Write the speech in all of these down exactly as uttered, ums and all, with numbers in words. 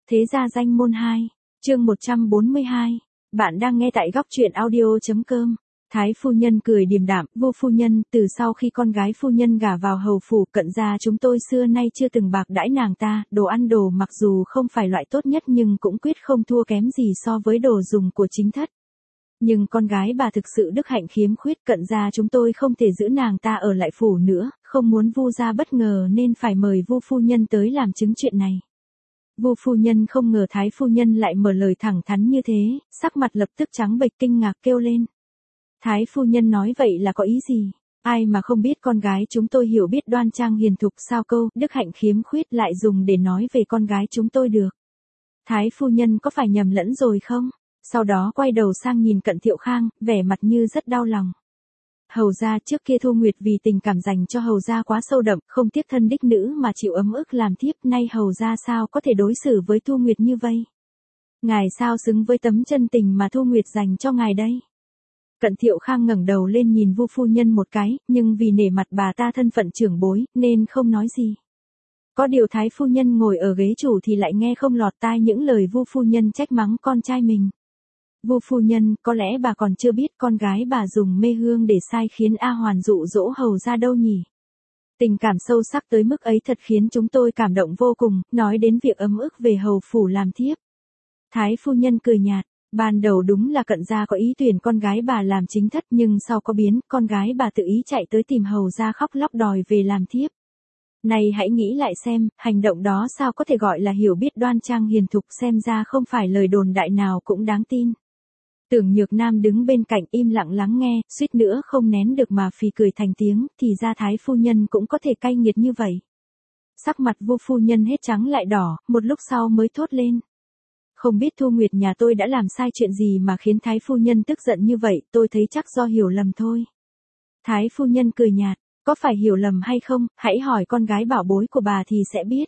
Thế gia danh môn hai, chương một trăm bốn mươi hai. Bạn đang nghe tại góc truyện audio chấm com. Thái phu nhân cười điềm đạm, vô phu nhân, từ sau khi con gái phu nhân gả vào hầu phủ, cận gia chúng tôi xưa nay chưa từng bạc đãi nàng ta, đồ ăn đồ mặc dù không phải loại tốt nhất nhưng cũng quyết không thua kém gì so với đồ dùng của chính thất. Nhưng con gái bà thực sự đức hạnh khiếm khuyết, cận gia chúng tôi không thể giữ nàng ta ở lại phủ nữa, không muốn Vu gia bất ngờ nên phải mời Vu phu nhân tới làm chứng chuyện này. Vu phu nhân không ngờ Thái phu nhân lại mở lời thẳng thắn như thế, sắc mặt lập tức trắng bệch kinh ngạc kêu lên. Thái phu nhân nói vậy là có ý gì? Ai mà không biết con gái chúng tôi hiểu biết đoan trang hiền thục, sao câu đức hạnh khiếm khuyết lại dùng để nói về con gái chúng tôi được? Thái phu nhân có phải nhầm lẫn rồi không? Sau đó quay đầu sang nhìn Cận Thiệu Khang, vẻ mặt như rất đau lòng. Hầu gia trước kia Thu Nguyệt vì tình cảm dành cho hầu gia quá sâu đậm, không tiếc thân đích nữ mà chịu ấm ức làm thiếp, nay hầu gia sao có thể đối xử với Thu Nguyệt như vậy? Ngài sao xứng với tấm chân tình mà Thu Nguyệt dành cho ngài đây? Cận Thiệu Khang ngẩng đầu lên nhìn Vu phu nhân một cái, nhưng vì nể mặt bà ta thân phận trưởng bối, nên không nói gì. Có điều Thái phu nhân ngồi ở ghế chủ thì lại nghe không lọt tai những lời Vu phu nhân trách mắng con trai mình. Vu phu nhân, có lẽ bà còn chưa biết con gái bà dùng mê hương để sai khiến A Hoàn dụ dỗ hầu ra đâu nhỉ? Tình cảm sâu sắc tới mức ấy thật khiến chúng tôi cảm động vô cùng, nói đến việc ấm ức về hầu phủ làm thiếp. Thái phu nhân cười nhạt, ban đầu đúng là Cận gia có ý tuyển con gái bà làm chính thất, nhưng sau có biến, con gái bà tự ý chạy tới tìm hầu ra khóc lóc đòi về làm thiếp. Này hãy nghĩ lại xem, hành động đó sao có thể gọi là hiểu biết đoan trang hiền thục, xem ra không phải lời đồn đại nào cũng đáng tin. Tưởng Nhược Nam đứng bên cạnh im lặng lắng nghe, suýt nữa không nén được mà phì cười thành tiếng, thì ra Thái phu nhân cũng có thể cay nghiệt như vậy. Sắc mặt Vu phu nhân hết trắng lại đỏ, một lúc sau mới thốt lên. Không biết Thu Nguyệt nhà tôi đã làm sai chuyện gì mà khiến Thái phu nhân tức giận như vậy, tôi thấy chắc do hiểu lầm thôi. Thái phu nhân cười nhạt, có phải hiểu lầm hay không, hãy hỏi con gái bảo bối của bà thì sẽ biết.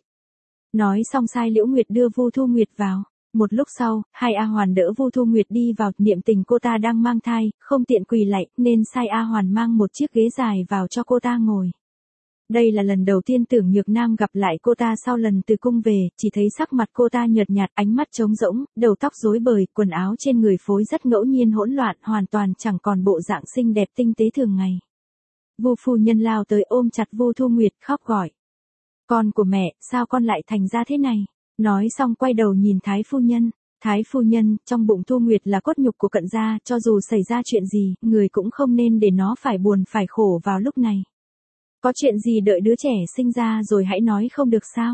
Nói xong sai Liễu Nguyệt đưa Vu Thu Nguyệt vào. Một lúc sau, hai A Hoàn đỡ Vu Thu Nguyệt đi vào, niệm tình cô ta đang mang thai, không tiện quỳ lạy, nên sai A Hoàn mang một chiếc ghế dài vào cho cô ta ngồi. Đây là lần đầu tiên Tưởng Nhược Nam gặp lại cô ta sau lần từ cung về, chỉ thấy sắc mặt cô ta nhợt nhạt, ánh mắt trống rỗng, đầu tóc rối bời, quần áo trên người phối rất ngẫu nhiên hỗn loạn, hoàn toàn chẳng còn bộ dạng xinh đẹp tinh tế thường ngày. Vu phu nhân lao tới ôm chặt Vu Thu Nguyệt khóc gọi. Con của mẹ, sao con lại thành ra thế này? Nói xong quay đầu nhìn Thái phu nhân. Thái phu nhân, trong bụng Thu Nguyệt là cốt nhục của Cận gia, cho dù xảy ra chuyện gì, người cũng không nên để nó phải buồn phải khổ vào lúc này. Có chuyện gì đợi đứa trẻ sinh ra rồi hãy nói không được sao?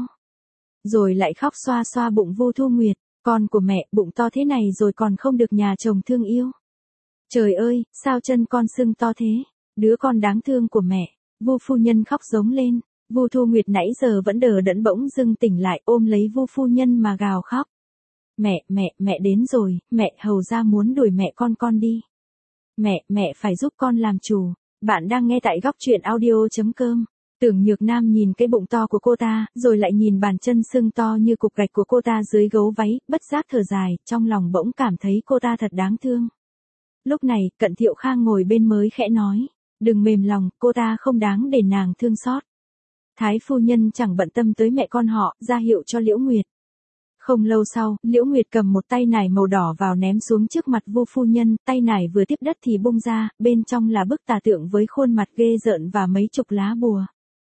Rồi lại khóc xoa xoa bụng Vu Thu Nguyệt, con của mẹ, bụng to thế này rồi còn không được nhà chồng thương yêu. Trời ơi, sao chân con sưng to thế? Đứa con đáng thương của mẹ. Vu phu nhân khóc giống lên. Vu Thu Nguyệt nãy giờ vẫn đờ đẫn bỗng dưng tỉnh lại, ôm lấy Vu phu nhân mà gào khóc. Mẹ, mẹ, mẹ đến rồi, mẹ, hầu ra muốn đuổi mẹ con con đi. Mẹ, mẹ phải giúp con làm chủ. Bạn đang nghe tại góc truyện audio chấm com. Tưởng Nhược Nam nhìn cái bụng to của cô ta, rồi lại nhìn bàn chân sưng to như cục gạch của cô ta dưới gấu váy, bất giác thở dài, trong lòng bỗng cảm thấy cô ta thật đáng thương. Lúc này, Cận Thiệu Khang ngồi bên mới khẽ nói, đừng mềm lòng, cô ta không đáng để nàng thương xót. Thái phu nhân chẳng bận tâm tới mẹ con họ, ra hiệu cho Liễu Nguyệt. Không lâu sau, Liễu Nguyệt cầm một tay nải màu đỏ vào ném xuống trước mặt Vu phu nhân, tay nải vừa tiếp đất thì bung ra, bên trong là bức tà tượng với khuôn mặt ghê rợn và mấy chục lá bùa.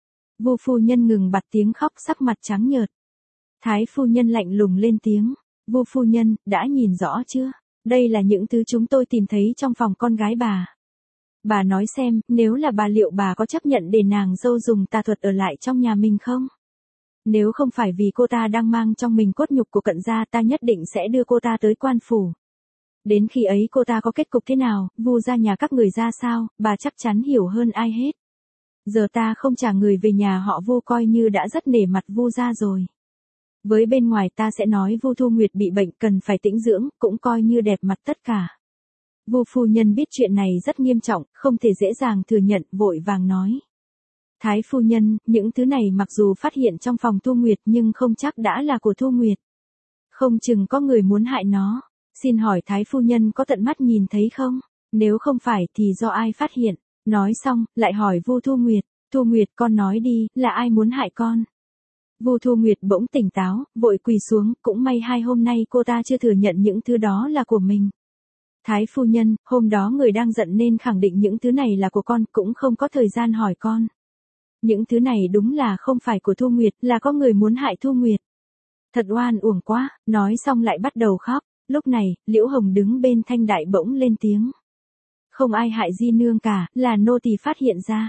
Vu phu nhân ngừng bặt tiếng khóc, sắc mặt trắng nhợt. Thái phu nhân lạnh lùng lên tiếng, Vu phu nhân, đã nhìn rõ chưa? Đây là những thứ chúng tôi tìm thấy trong phòng con gái bà. Bà nói xem, nếu là bà liệu bà có chấp nhận để nàng dâu dùng tà thuật ở lại trong nhà mình không? Nếu không phải vì cô ta đang mang trong mình cốt nhục của Cận gia, ta nhất định sẽ đưa cô ta tới quan phủ. Đến khi ấy cô ta có kết cục thế nào, Vu gia nhà các người ra sao, bà chắc chắn hiểu hơn ai hết. Giờ ta không trả người về nhà họ Vu coi như đã rất nể mặt Vu gia rồi. Với bên ngoài ta sẽ nói Vu Thu Nguyệt bị bệnh cần phải tĩnh dưỡng, cũng coi như đẹp mặt tất cả. Vu phu nhân biết chuyện này rất nghiêm trọng, không thể dễ dàng thừa nhận, vội vàng nói. Thái phu nhân, những thứ này mặc dù phát hiện trong phòng Thu Nguyệt nhưng không chắc đã là của Thu Nguyệt. Không chừng có người muốn hại nó. Xin hỏi Thái phu nhân có tận mắt nhìn thấy không? Nếu không phải thì do ai phát hiện? Nói xong, lại hỏi Vu Thu Nguyệt. Thu Nguyệt, con nói đi, là ai muốn hại con? Vu Thu Nguyệt bỗng tỉnh táo, vội quỳ xuống, cũng may hai hôm nay cô ta chưa thừa nhận những thứ đó là của mình. Thái phu nhân, hôm đó người đang giận nên khẳng định những thứ này là của con, cũng không có thời gian hỏi con. Những thứ này đúng là không phải của Thu Nguyệt, là có người muốn hại Thu Nguyệt. Thật oan uổng quá, nói xong lại bắt đầu khóc. Lúc này, Liễu Hồng đứng bên Thanh Đại bỗng lên tiếng. Không ai hại Di Nương cả, là nô tỳ phát hiện ra.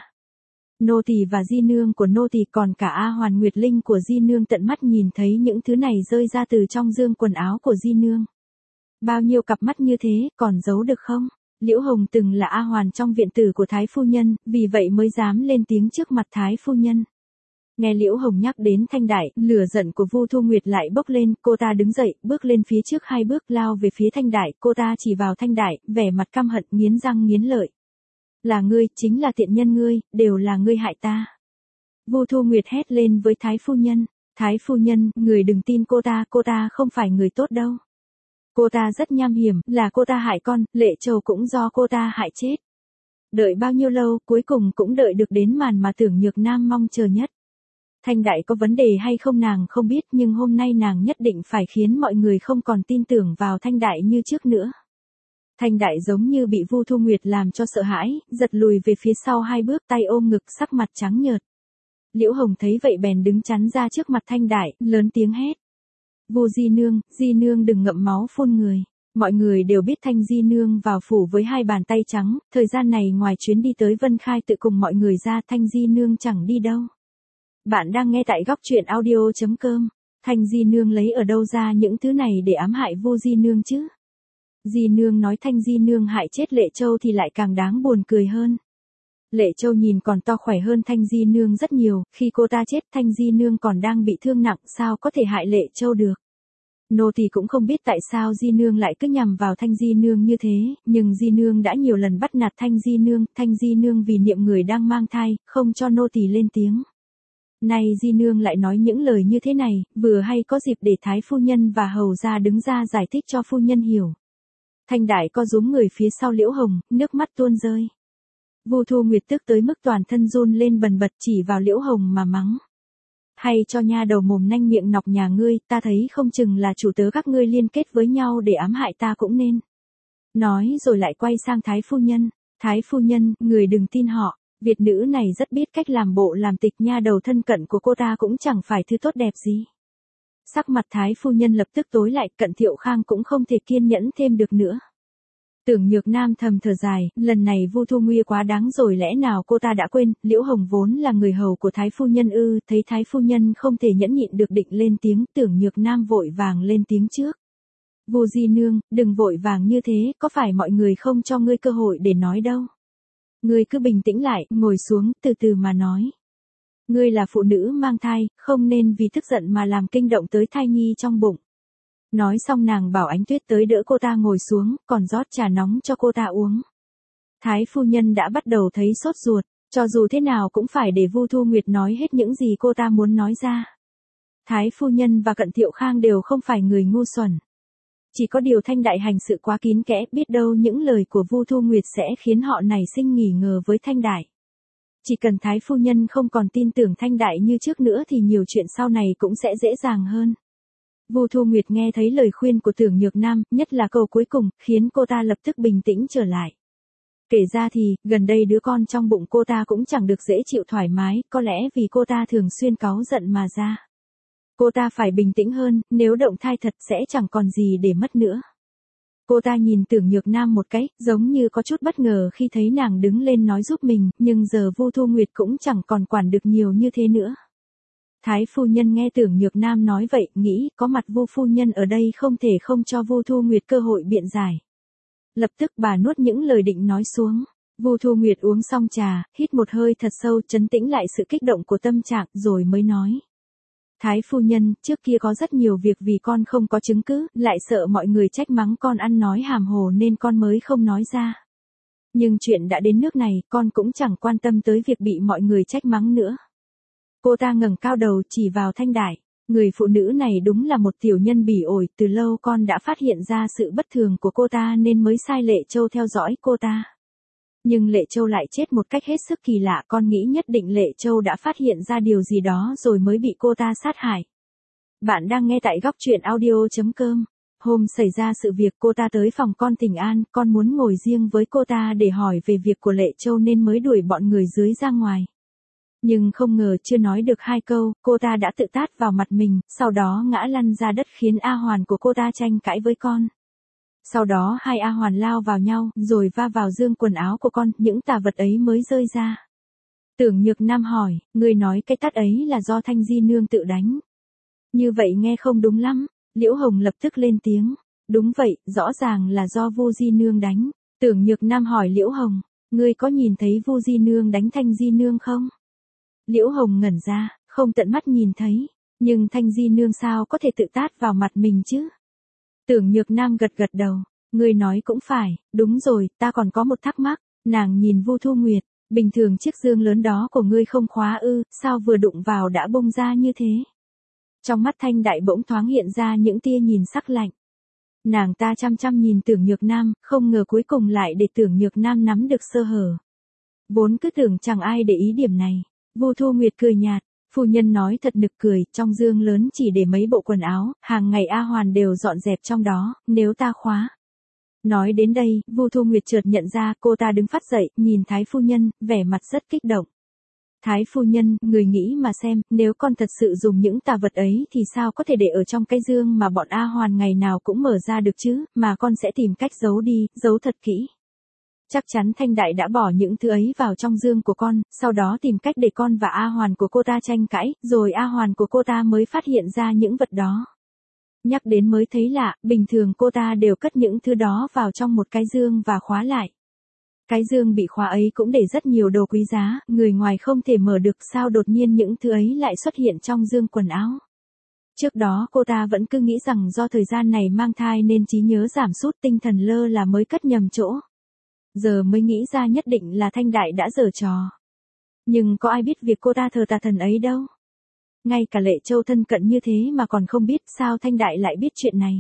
Nô tỳ và Di Nương của nô tỳ còn cả A Hoàn Nguyệt Linh của Di Nương tận mắt nhìn thấy những thứ này rơi ra từ trong dương quần áo của Di Nương. Bao nhiêu cặp mắt như thế, còn giấu được không? Liễu Hồng từng là A Hoàn trong viện tử của Thái phu nhân, vì vậy mới dám lên tiếng trước mặt Thái phu nhân. Nghe Liễu Hồng nhắc đến Thanh Đại, lửa giận của Vu Thu Nguyệt lại bốc lên, cô ta đứng dậy, bước lên phía trước hai bước lao về phía Thanh Đại, cô ta chỉ vào Thanh Đại, vẻ mặt căm hận nghiến răng nghiến lợi. Là ngươi, chính là tiện nhân ngươi, đều là ngươi hại ta. Vu Thu Nguyệt hét lên với Thái phu nhân, Thái phu nhân, người đừng tin cô ta, cô ta không phải người tốt đâu. Cô ta rất nham hiểm, là cô ta hại con, Lệ Châu cũng do cô ta hại chết. Đợi bao nhiêu lâu, cuối cùng cũng đợi được đến màn mà Tưởng Nhược Nam mong chờ nhất. Thanh Đại có vấn đề hay không nàng không biết, nhưng hôm nay nàng nhất định phải khiến mọi người không còn tin tưởng vào Thanh Đại như trước nữa. Thanh Đại giống như bị Vu Thu Nguyệt làm cho sợ hãi, giật lùi về phía sau hai bước, tay ôm ngực, sắc mặt trắng nhợt. Liễu Hồng thấy vậy bèn đứng chắn ra trước mặt Thanh Đại, lớn tiếng hét. Vu Di Nương, Di Nương đừng ngậm máu phun người. Mọi người đều biết Thanh Di Nương vào phủ với hai bàn tay trắng, thời gian này ngoài chuyến đi tới Vân Khai tự cùng mọi người ra, Thanh Di Nương chẳng đi đâu. Bạn đang nghe tại góc truyện audio chấm com. Thanh Di Nương lấy ở đâu ra những thứ này để ám hại Vu Di Nương chứ? Di Nương nói Thanh Di Nương hại chết Lệ Châu thì lại càng đáng buồn cười hơn. Lệ Châu nhìn còn to khỏe hơn Thanh Di Nương rất nhiều, khi cô ta chết Thanh Di Nương còn đang bị thương nặng, sao có thể hại Lệ Châu được. Nô tỳ cũng không biết tại sao Di Nương lại cứ nhằm vào Thanh Di Nương như thế, nhưng Di Nương đã nhiều lần bắt nạt Thanh Di Nương, Thanh Di Nương vì niệm người đang mang thai, không cho nô tỳ lên tiếng. Nay Di Nương lại nói những lời như thế này, vừa hay có dịp để Thái phu nhân và hầu gia đứng ra giải thích cho phu nhân hiểu. Thanh Đại co rúm người phía sau Liễu Hồng, nước mắt tuôn rơi. Vu Thu Nguyệt tức tới mức toàn thân run lên bần bật chỉ vào Liễu Hồng mà mắng. Hay cho nha đầu mồm nanh miệng nọc nhà ngươi, ta thấy không chừng là chủ tớ các ngươi liên kết với nhau để ám hại ta cũng nên. Nói rồi lại quay sang Thái phu nhân. Thái phu nhân, người đừng tin họ. Việt nữ này rất biết cách làm bộ làm tịch, nha đầu thân cận của cô ta cũng chẳng phải thứ tốt đẹp gì. Sắc mặt Thái phu nhân lập tức tối lại, Cận Thiệu Khang cũng không thể kiên nhẫn thêm được nữa. Tưởng Nhược Nam thầm thở dài, lần này Vu Thu Nguy quá đáng rồi, lẽ nào cô ta đã quên, Liễu Hồng vốn là người hầu của Thái phu nhân ư? Thấy Thái phu nhân không thể nhẫn nhịn được định lên tiếng, Tưởng Nhược Nam vội vàng lên tiếng trước. Vu Di Nương, đừng vội vàng như thế, có phải mọi người không cho ngươi cơ hội để nói đâu. Ngươi cứ bình tĩnh lại, ngồi xuống, từ từ mà nói. Ngươi là phụ nữ mang thai, không nên vì tức giận mà làm kinh động tới thai nhi trong bụng. Nói xong nàng bảo Ánh Tuyết tới đỡ cô ta ngồi xuống, còn rót trà nóng cho cô ta uống. Thái phu nhân đã bắt đầu thấy sốt ruột, cho dù thế nào cũng phải để Vu Thu Nguyệt nói hết những gì cô ta muốn nói ra. Thái phu nhân và Cận Thiệu Khang đều không phải người ngu xuẩn. Chỉ có điều Thanh Đại hành sự quá kín kẽ, biết đâu những lời của Vu Thu Nguyệt sẽ khiến họ nảy sinh nghi ngờ với Thanh Đại. Chỉ cần Thái phu nhân không còn tin tưởng Thanh Đại như trước nữa thì nhiều chuyện sau này cũng sẽ dễ dàng hơn. Vu Thu Nguyệt nghe thấy lời khuyên của Tưởng Nhược Nam, nhất là câu cuối cùng, khiến cô ta lập tức bình tĩnh trở lại. Kể ra thì, gần đây đứa con trong bụng cô ta cũng chẳng được dễ chịu thoải mái, có lẽ vì cô ta thường xuyên cáu giận mà ra. Cô ta phải bình tĩnh hơn, nếu động thai thật sẽ chẳng còn gì để mất nữa. Cô ta nhìn Tưởng Nhược Nam một cái, giống như có chút bất ngờ khi thấy nàng đứng lên nói giúp mình, nhưng giờ Vu Thu Nguyệt cũng chẳng còn quản được nhiều như thế nữa. Thái phu nhân nghe Tưởng Nhược Nam nói vậy, nghĩ có mặt Vu phu nhân ở đây không thể không cho Vu Thu Nguyệt cơ hội biện giải. Lập tức bà nuốt những lời định nói xuống. Vu Thu Nguyệt uống xong trà, hít một hơi thật sâu, trấn tĩnh lại sự kích động của tâm trạng, rồi mới nói. Thái phu nhân, trước kia có rất nhiều việc vì con không có chứng cứ, lại sợ mọi người trách mắng con ăn nói hàm hồ nên con mới không nói ra. Nhưng chuyện đã đến nước này, con cũng chẳng quan tâm tới việc bị mọi người trách mắng nữa. Cô ta ngẩng cao đầu chỉ vào Thanh Đại. Người phụ nữ này đúng là một tiểu nhân bỉ ổi, từ lâu con đã phát hiện ra sự bất thường của cô ta nên mới sai Lệ Châu theo dõi cô ta. Nhưng Lệ Châu lại chết một cách hết sức kỳ lạ, con nghĩ nhất định Lệ Châu đã phát hiện ra điều gì đó rồi mới bị cô ta sát hại. Bạn đang nghe tại góc truyện audio.com. Hôm xảy ra sự việc cô ta tới phòng con Tình An, con muốn ngồi riêng với cô ta để hỏi về việc của Lệ Châu nên mới đuổi bọn người dưới ra ngoài. Nhưng không ngờ chưa nói được hai câu, cô ta đã tự tát vào mặt mình, sau đó ngã lăn ra đất khiến A Hoàn của cô ta tranh cãi với con. Sau đó hai A Hoàn lao vào nhau, rồi va vào dương quần áo của con, những tà vật ấy mới rơi ra. Tưởng Nhược Nam hỏi, người nói cái tát ấy là do Thanh Di Nương tự đánh. Như vậy nghe không đúng lắm. Liễu Hồng lập tức lên tiếng. Đúng vậy, rõ ràng là do Vu Di Nương đánh. Tưởng Nhược Nam hỏi Liễu Hồng, ngươi có nhìn thấy Vu Di Nương đánh Thanh Di Nương không? Liễu Hồng ngẩn ra, không tận mắt nhìn thấy. Nhưng Thanh Di Nương sao có thể tự tát vào mặt mình chứ? Tưởng Nhược Nam gật gật đầu. Ngươi nói cũng phải, đúng rồi, ta còn có một thắc mắc. Nàng nhìn Vu Thu Nguyệt, bình thường chiếc dương lớn đó của ngươi không khóa ư, sao vừa đụng vào đã bung ra như thế? Trong mắt Thanh Đại bỗng thoáng hiện ra những tia nhìn sắc lạnh. Nàng ta chăm chăm nhìn Tưởng Nhược Nam, không ngờ cuối cùng lại để Tưởng Nhược Nam nắm được sơ hở. Vốn cứ tưởng chẳng ai để ý điểm này. Vu Thu Nguyệt cười nhạt, phu nhân nói thật nực cười, trong dương lớn chỉ để mấy bộ quần áo, hàng ngày A Hoàn đều dọn dẹp trong đó, nếu ta khóa. Nói đến đây, Vu Thu Nguyệt chợt nhận ra cô ta đứng phát dậy, nhìn Thái phu nhân, vẻ mặt rất kích động. Thái phu nhân, người nghĩ mà xem, nếu con thật sự dùng những tà vật ấy thì sao có thể để ở trong cái dương mà bọn A Hoàn ngày nào cũng mở ra được chứ, mà con sẽ tìm cách giấu đi, giấu thật kỹ. Chắc chắn Thanh Đại đã bỏ những thứ ấy vào trong dương của con, sau đó tìm cách để con và A Hoàn của cô ta tranh cãi, rồi A Hoàn của cô ta mới phát hiện ra những vật đó. Nhắc đến mới thấy lạ, bình thường cô ta đều cất những thứ đó vào trong một cái dương và khóa lại. Cái dương bị khóa ấy cũng để rất nhiều đồ quý giá, người ngoài không thể mở được, sao đột nhiên những thứ ấy lại xuất hiện trong dương quần áo. Trước đó cô ta vẫn cứ nghĩ rằng do thời gian này mang thai nên trí nhớ giảm sút, tinh thần lơ là mới cất nhầm chỗ. Giờ mới nghĩ ra nhất định là Thanh Đại đã giở trò. Nhưng có ai biết việc cô ta thờ tà thần ấy đâu. Ngay cả Lệ Châu thân cận như thế mà còn không biết, sao Thanh Đại lại biết chuyện này.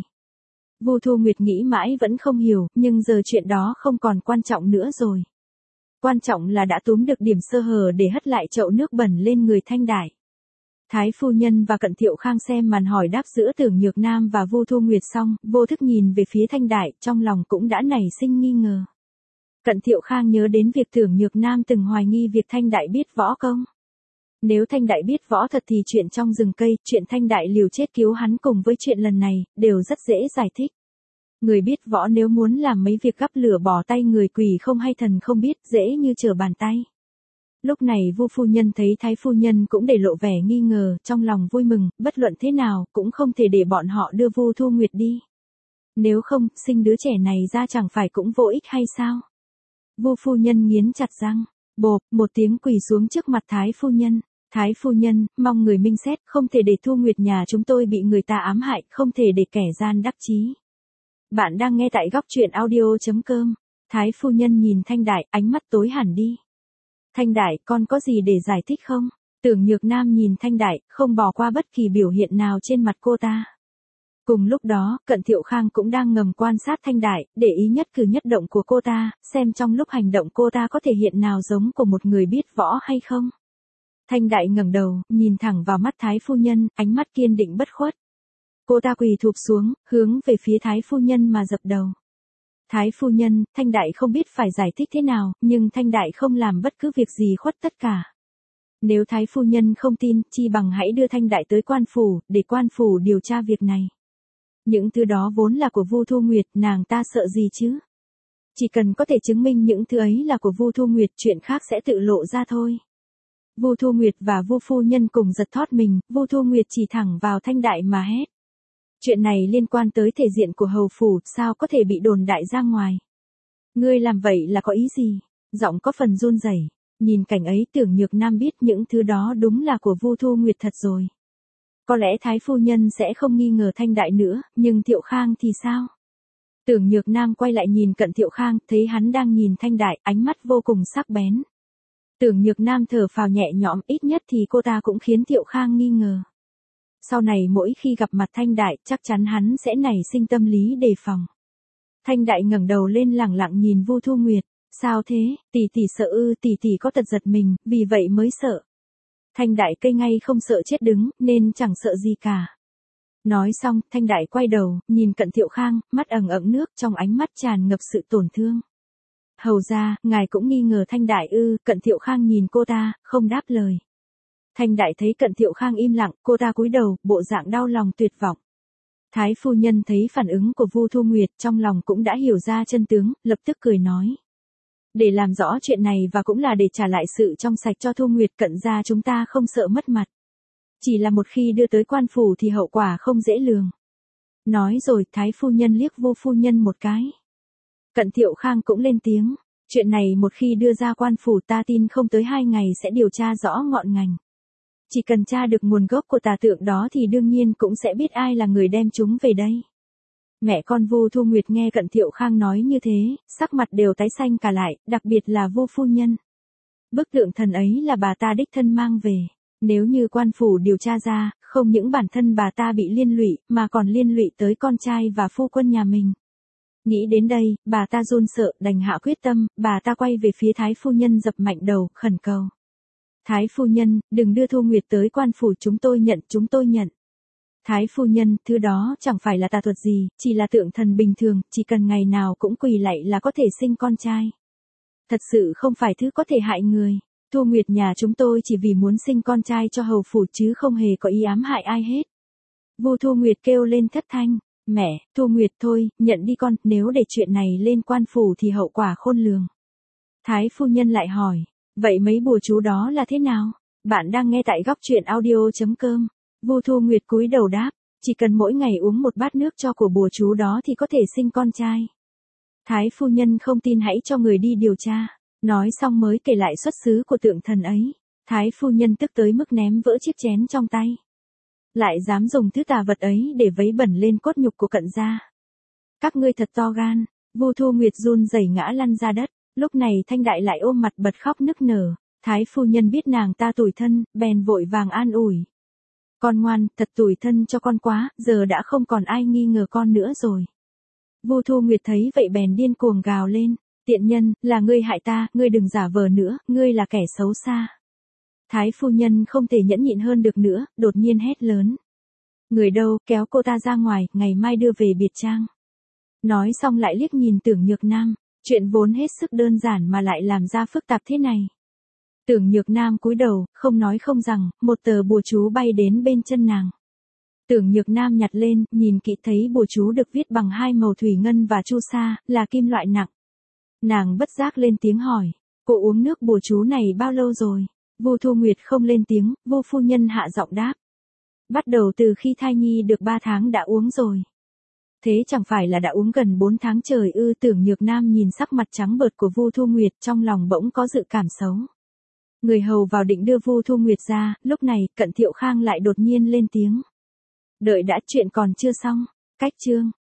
Vu Thu Nguyệt nghĩ mãi vẫn không hiểu, nhưng giờ chuyện đó không còn quan trọng nữa rồi. Quan trọng là đã túm được điểm sơ hở để hất lại chậu nước bẩn lên người Thanh Đại. Thái phu nhân và Cận Thiệu Khang xem màn hỏi đáp giữa Tưởng Nhược Nam và Vu Thu Nguyệt xong, vô thức nhìn về phía Thanh Đại, trong lòng cũng đã nảy sinh nghi ngờ. Cận Thiệu Khang nhớ đến việc Tưởng Nhược Nam từng hoài nghi việc Thanh Đại biết võ công. Nếu Thanh Đại biết võ thật thì chuyện trong rừng cây, chuyện Thanh Đại liều chết cứu hắn cùng với chuyện lần này, đều rất dễ giải thích. Người biết võ nếu muốn làm mấy việc gắp lửa bỏ tay người quỷ không hay thần không biết, dễ như trở bàn tay. Lúc này Vu phu nhân thấy Thái phu nhân cũng để lộ vẻ nghi ngờ, trong lòng vui mừng, bất luận thế nào, cũng không thể để bọn họ đưa Vu Thu Nguyệt đi. Nếu không, sinh đứa trẻ này ra chẳng phải cũng vô ích hay sao? Vu phu nhân nghiến chặt răng, bộp, một tiếng quỳ xuống trước mặt Thái phu nhân. Thái phu nhân, mong người minh xét, không thể để Thu Nguyệt nhà chúng tôi bị người ta ám hại, không thể để kẻ gian đắc chí. Bạn đang nghe tại góc truyện audio.com. Thái phu nhân nhìn Thanh Đại, ánh mắt tối hẳn đi. Thanh Đại, con có gì để giải thích không? Tưởng Nhược Nam nhìn Thanh Đại, không bỏ qua bất kỳ biểu hiện nào trên mặt cô ta. Cùng lúc đó, Cận Thiệu Khang cũng đang ngầm quan sát Thanh Đại, để ý nhất cử nhất động của cô ta, xem trong lúc hành động cô ta có thể hiện nào giống của một người biết võ hay không. Thanh Đại ngẩng đầu, nhìn thẳng vào mắt Thái phu nhân, ánh mắt kiên định bất khuất. Cô ta quỳ thụp xuống, hướng về phía Thái phu nhân mà dập đầu. Thái phu nhân, Thanh Đại không biết phải giải thích thế nào, nhưng Thanh Đại không làm bất cứ việc gì khuất tất cả. Nếu Thái phu nhân không tin, chi bằng hãy đưa Thanh Đại tới quan phủ, để quan phủ điều tra việc này. Những thứ đó vốn là của Vu Thu Nguyệt, nàng ta sợ gì chứ? Chỉ cần có thể chứng minh những thứ ấy là của Vu Thu Nguyệt, chuyện khác sẽ tự lộ ra thôi. Vu Thu Nguyệt và Vu phu nhân cùng giật thót mình, Vu Thu Nguyệt chỉ thẳng vào Thanh Đại mà hét. Chuyện này liên quan tới thể diện của hầu phủ, sao có thể bị đồn đại ra ngoài? Ngươi làm vậy là có ý gì? Giọng có phần run rẩy. Nhìn cảnh ấy Tưởng Nhược Nam biết những thứ đó đúng là của Vu Thu Nguyệt thật rồi. Có lẽ Thái phu nhân sẽ không nghi ngờ Thanh Đại nữa, nhưng Thiệu Khang thì sao? Tưởng Nhược Nam quay lại nhìn Cận Thiệu Khang, thấy hắn đang nhìn Thanh Đại, ánh mắt vô cùng sắc bén. Tưởng Nhược Nam thở phào nhẹ nhõm, ít nhất thì cô ta cũng khiến Thiệu Khang nghi ngờ. Sau này mỗi khi gặp mặt Thanh Đại, chắc chắn hắn sẽ nảy sinh tâm lý đề phòng. Thanh Đại ngẩng đầu lên lẳng lặng nhìn Vu Thu Nguyệt. Sao thế, tỷ tỷ sợ ư? Tỷ tỷ có tật giật mình, vì vậy mới sợ. Thanh Đại cây ngay không sợ chết đứng, nên chẳng sợ gì cả. Nói xong, Thanh Đại quay đầu, nhìn Cận Thiệu Khang, mắt ẩn ẩn nước, trong ánh mắt tràn ngập sự tổn thương. Hầu ra, ngài cũng nghi ngờ Thanh Đại ư? Cận Thiệu Khang nhìn cô ta, không đáp lời. Thanh Đại thấy Cận Thiệu Khang im lặng, cô ta cúi đầu, bộ dạng đau lòng tuyệt vọng. Thái phu nhân thấy phản ứng của Vu Thu Nguyệt, trong lòng cũng đã hiểu ra chân tướng, lập tức cười nói. Để làm rõ chuyện này và cũng là để trả lại sự trong sạch cho Thu Nguyệt, Cận gia chúng ta không sợ mất mặt. Chỉ là một khi đưa tới quan phủ thì hậu quả không dễ lường. Nói rồi, Thái phu nhân liếc Vu phu nhân một cái. Cận Thiệu Khang cũng lên tiếng. Chuyện này một khi đưa ra quan phủ ta tin không tới hai ngày sẽ điều tra rõ ngọn ngành. Chỉ cần tra được nguồn gốc của tà tượng đó thì đương nhiên cũng sẽ biết ai là người đem chúng về đây. Mẹ con Vu Thu Nguyệt nghe Cận Thiệu Khang nói như thế, sắc mặt đều tái xanh cả lại, đặc biệt là Vu phu nhân. Bức tượng thần ấy là bà ta đích thân mang về. Nếu như quan phủ điều tra ra, không những bản thân bà ta bị liên lụy, mà còn liên lụy tới con trai và phu quân nhà mình. Nghĩ đến đây, bà ta run sợ, đành hạ quyết tâm, bà ta quay về phía Thái phu nhân dập mạnh đầu, khẩn cầu. Thái phu nhân, đừng đưa Thu Nguyệt tới quan phủ, chúng tôi nhận, chúng tôi nhận. Thái phu nhân, thứ đó chẳng phải là tà thuật gì, chỉ là tượng thần bình thường, chỉ cần ngày nào cũng quỳ lạy là có thể sinh con trai. Thật sự không phải thứ có thể hại người. Thu Nguyệt nhà chúng tôi chỉ vì muốn sinh con trai cho hầu phủ chứ không hề có ý ám hại ai hết. Vu Thu Nguyệt kêu lên thất thanh. Mẹ, Thu Nguyệt thôi, nhận đi con, nếu để chuyện này lên quan phủ thì hậu quả khôn lường. Thái phu nhân lại hỏi, vậy mấy bùa chú đó là thế nào? Bạn đang nghe tại góc truyện audio chấm com. Vu Thu Nguyệt cúi đầu đáp, chỉ cần mỗi ngày uống một bát nước cho của bùa chú đó thì có thể sinh con trai. Thái phu nhân không tin hãy cho người đi điều tra. Nói xong mới kể lại xuất xứ của tượng thần ấy. Thái phu nhân tức tới mức ném vỡ chiếc chén trong tay. Lại dám dùng thứ tà vật ấy để vấy bẩn lên cốt nhục của Cận gia. Các ngươi thật to gan. Vu Thu Nguyệt run rẩy ngã lăn ra đất. Lúc này Thanh Đại lại ôm mặt bật khóc nức nở. Thái phu nhân biết nàng ta tủi thân, bèn vội vàng an ủi. Con ngoan, thật tủi thân cho con quá, giờ đã không còn ai nghi ngờ con nữa rồi. Vu Thu Nguyệt thấy vậy bèn điên cuồng gào lên. Tiện nhân, là ngươi hại ta, ngươi đừng giả vờ nữa, ngươi là kẻ xấu xa. Thái phu nhân không thể nhẫn nhịn hơn được nữa, đột nhiên hét lớn. Người đâu, kéo cô ta ra ngoài, ngày mai đưa về biệt trang. Nói xong lại liếc nhìn Tưởng Nhược Nam, chuyện vốn hết sức đơn giản mà lại làm ra phức tạp thế này. Tưởng Nhược Nam cúi đầu, không nói không rằng, một tờ bùa chú bay đến bên chân nàng. Tưởng Nhược Nam nhặt lên, nhìn kỹ thấy bùa chú được viết bằng hai màu thủy ngân và chu sa, là kim loại nặng. Nàng bất giác lên tiếng hỏi, cô uống nước bùa chú này bao lâu rồi? Vu Thu Nguyệt không lên tiếng, Vu phu nhân hạ giọng đáp. Bắt đầu từ khi thai nhi được ba tháng đã uống rồi. Thế chẳng phải là đã uống gần bốn tháng trời ư? Tưởng Nhược Nam nhìn sắc mặt trắng bợt của Vu Thu Nguyệt, trong lòng bỗng có dự cảm xấu. Người hầu vào định đưa Vu Thu Nguyệt ra, lúc này, Cận Thiệu Khang lại đột nhiên lên tiếng. Đợi đã, chuyện còn chưa xong. Cách chương